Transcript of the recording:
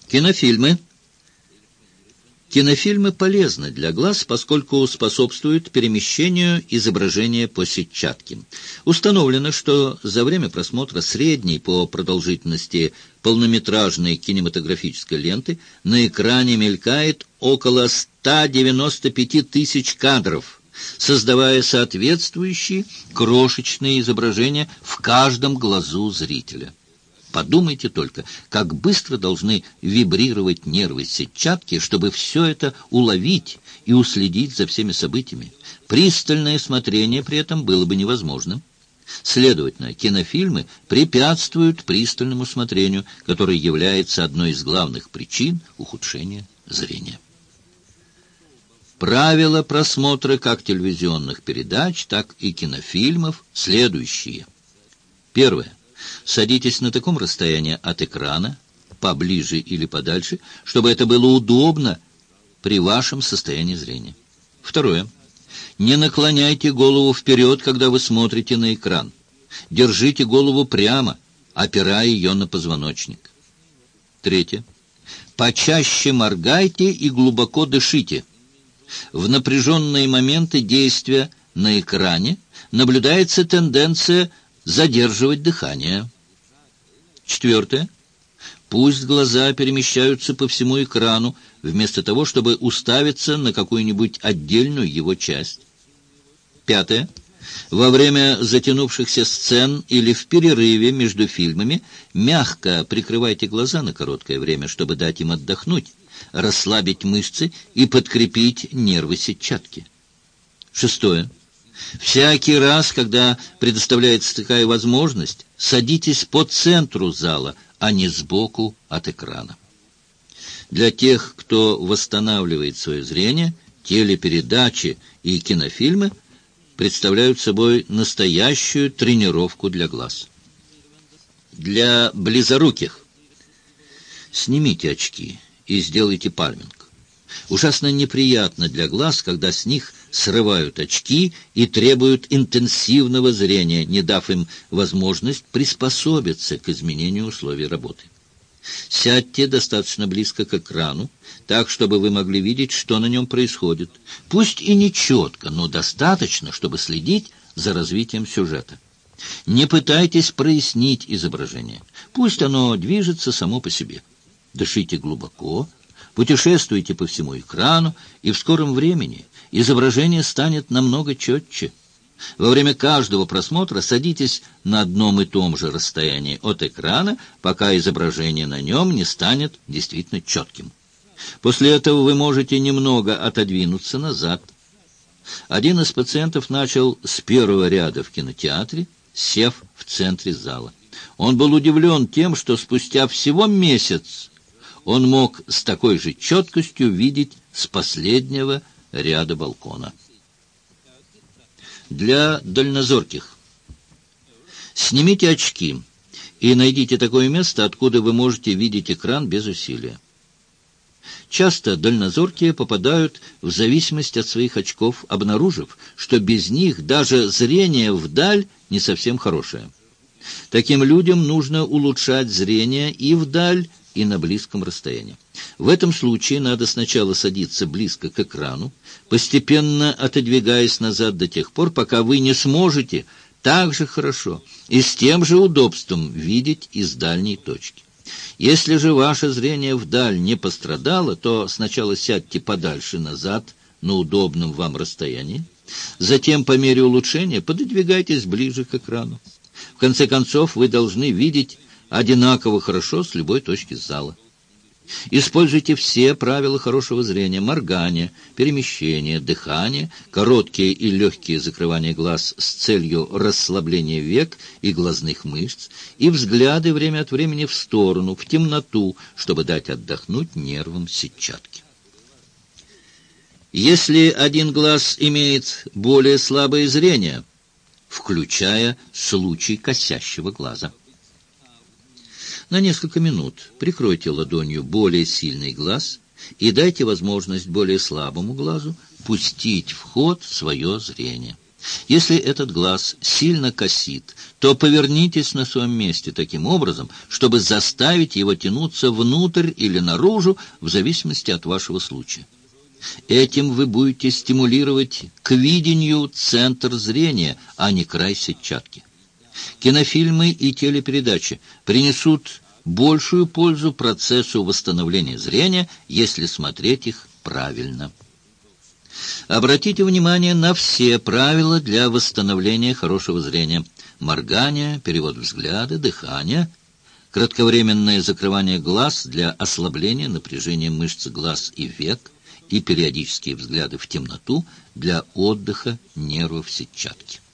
Кинофильмы. Кинофильмы полезны для глаз, поскольку способствуют перемещению изображения по сетчатке. Установлено, что за время просмотра средней по продолжительности полнометражной кинематографической ленты на экране мелькает около 195 тысяч кадров, создавая соответствующие крошечные изображения в каждом глазу зрителя. Подумайте только, как быстро должны вибрировать нервы сетчатки, чтобы все это уловить и уследить за всеми событиями. Пристальное смотрение при этом было бы невозможным. Следовательно, кинофильмы препятствуют пристальному смотрению, которое является одной из главных причин ухудшения зрения. Правила просмотра как телевизионных передач, так и кинофильмов следующие. Первое. Садитесь на таком расстоянии от экрана, поближе или подальше, чтобы это было удобно при вашем состоянии зрения. Второе. Не наклоняйте голову вперед, когда вы смотрите на экран. Держите голову прямо, опирая ее на позвоночник. Третье. Почаще моргайте и глубоко дышите. В напряженные моменты действия на экране наблюдается тенденция задерживать дыхание. Четвертое. Пусть глаза перемещаются по всему экрану, вместо того, чтобы уставиться на какую-нибудь отдельную его часть. Пятое. Во время затянувшихся сцен или в перерыве между фильмами мягко прикрывайте глаза на короткое время, чтобы дать им отдохнуть, расслабить мышцы и подкрепить нервы сетчатки. Шестое. Всякий раз, когда предоставляется такая возможность, садитесь по центру зала, а не сбоку от экрана. Для тех, кто восстанавливает свое зрение, телепередачи и кинофильмы представляют собой настоящую тренировку для глаз. Для близоруких. Снимите очки и сделайте пальминг. Ужасно неприятно для глаз, когда с них срывают очки и требуют интенсивного зрения, не дав им возможность приспособиться к изменению условий работы. Сядьте достаточно близко к экрану, так, чтобы вы могли видеть, что на нем происходит. Пусть и не четко, но достаточно, чтобы следить за развитием сюжета. Не пытайтесь прояснить изображение. Пусть оно движется само по себе. Дышите глубоко, путешествуйте по всему экрану, и в скором времени изображение станет намного четче. Во время каждого просмотра садитесь на одном и том же расстоянии от экрана, пока изображение на нем не станет действительно четким. После этого вы можете немного отодвинуться назад. Один из пациентов начал с первого ряда в кинотеатре, сев в центре зала. Он был удивлен тем, что спустя всего месяц он мог с такой же четкостью видеть с последнего ряда балкона. Для дальнозорких. Снимите очки и найдите такое место, откуда вы можете видеть экран без усилия. Часто дальнозоркие попадают в зависимость от своих очков, обнаружив, что без них даже зрение вдаль не совсем хорошее. Таким людям нужно улучшать зрение и вдаль, и на близком расстоянии. В этом случае надо сначала садиться близко к экрану, постепенно отодвигаясь назад до тех пор, пока вы не сможете так же хорошо и с тем же удобством видеть из дальней точки. Если же ваше зрение вдаль не пострадало, то сначала сядьте подальше назад на удобном вам расстоянии, затем по мере улучшения пододвигайтесь ближе к экрану. В конце концов, вы должны видеть одинаково хорошо с любой точки зала. Используйте все правила хорошего зрения: моргание, перемещение, дыхание, короткие и легкие закрывания глаз с целью расслабления век и глазных мышц, и взгляды время от времени в сторону, в темноту, чтобы дать отдохнуть нервам сетчатки. Если один глаз имеет более слабое зрение, включая случай косящего глаза, на несколько минут прикройте ладонью более сильный глаз и дайте возможность более слабому глазу пустить в ход свое зрение. Если этот глаз сильно косит, то повернитесь на своем месте таким образом, чтобы заставить его тянуться внутрь или наружу, в зависимости от вашего случая. Этим вы будете стимулировать к видению центр зрения, а не край сетчатки. Кинофильмы и телепередачи принесут большую пользу процессу восстановления зрения, если смотреть их правильно. Обратите внимание на все правила для восстановления хорошего зрения. Моргание, перевод взгляда, дыхание, кратковременное закрывание глаз для ослабления напряжения мышц глаз и век и периодические взгляды в темноту для отдыха нервов сетчатки.